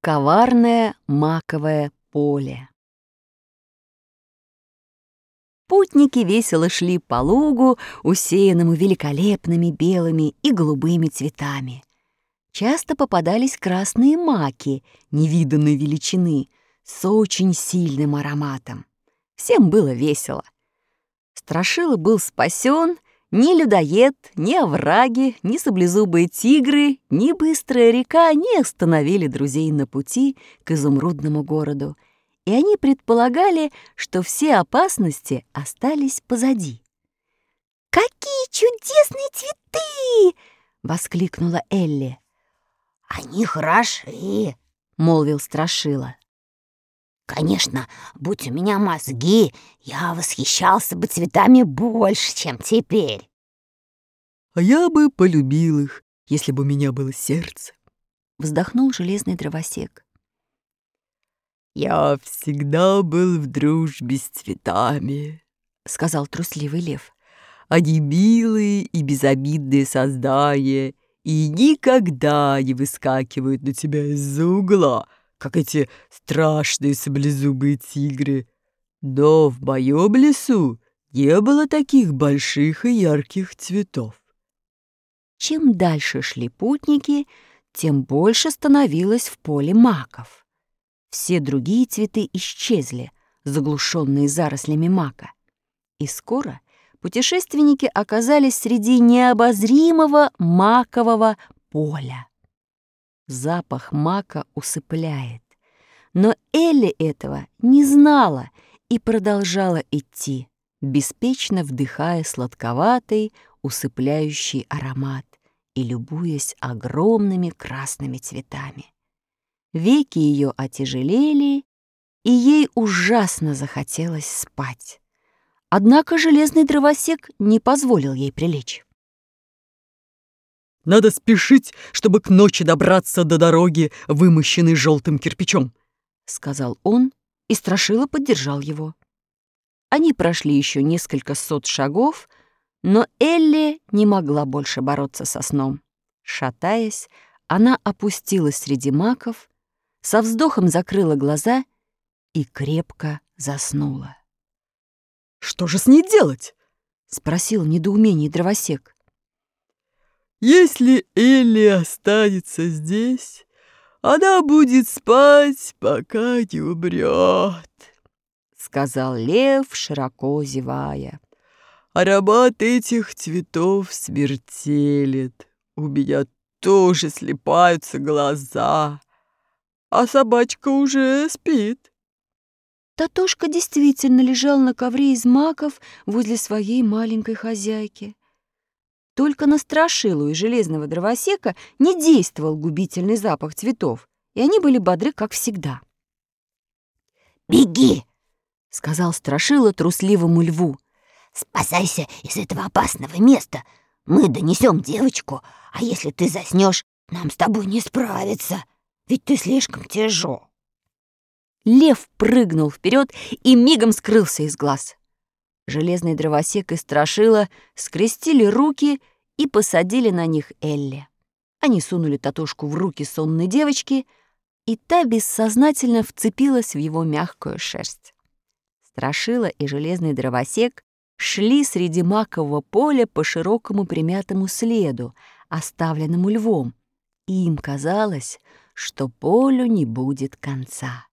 Коварное маковое поле. Путники весело шли по лугу, усеянному великолепными белыми и голубыми цветами. Часто попадались красные маки невиданной величины с очень сильным ароматом. Всем было весело. Страшила был спасен. Ни людоед, ни овраги, ни саблезубые тигры, ни быстрая река не остановили друзей на пути к изумрудному городу, и они предполагали, что все опасности остались позади. «Какие чудесные цветы!» — воскликнула Элли. «Они хороши», — молвил Страшила. «Конечно, будь у меня мозги, я восхищался бы цветами больше, чем теперь». «А я бы полюбил их, если бы у меня было сердце», — вздохнул железный дровосек. «Я всегда был в дружбе с цветами», — сказал трусливый лев. «Они милые и безобидные создания и никогда не выскакивают на тебя из-за угла, как эти страшные саблезубые тигры. Но в моем лесу не было таких больших и ярких цветов». Чем дальше шли путники, тем больше становилось в поле маков. Все другие цветы исчезли, заглушенные зарослями мака. И скоро путешественники оказались среди необозримого макового поля. Запах мака усыпляет. Но Элли этого не знала и продолжала идти, беспечно вдыхая сладковатый, усыпляющий аромат и любуясь огромными красными цветами. Веки ее отяжелели, и ей ужасно захотелось спать. Однако железный дровосек не позволил ей прилечь. «Надо спешить, чтобы к ночи добраться до дороги, вымощенной желтым кирпичом», — сказал он, и Страшила поддержал его. Они прошли еще несколько сот шагов, но Элли не могла больше бороться со сном. Шатаясь, она опустилась среди маков, со вздохом закрыла глаза и крепко заснула. «Что же с ней делать?» — спросил в недоумении дровосек. «Если Элли останется здесь, она будет спать, пока не умрет», — сказал лев, широко зевая. «Аромат этих цветов смертелен. У меня тоже слипаются глаза, а собачка уже спит». Татошка действительно лежал на ковре из маков возле своей маленькой хозяйки. Только на Страшилу и железного дровосека не действовал губительный запах цветов, и они были бодры, как всегда. «Беги!» — сказал Страшила трусливому льву. «Спасайся из этого опасного места. Мы донесем девочку, а если ты заснешь, нам с тобой не справиться, ведь ты слишком тяжел». Лев прыгнул вперед и мигом скрылся из глаз. Железный дровосек и Страшила скрестили руки и посадили на них Элли. Они сунули Татошку в руки сонной девочки, и та бессознательно вцепилась в его мягкую шерсть. Страшила и железный дровосек шли среди макового поля по широкому примятому следу, оставленному львом, и им казалось, что полю не будет конца.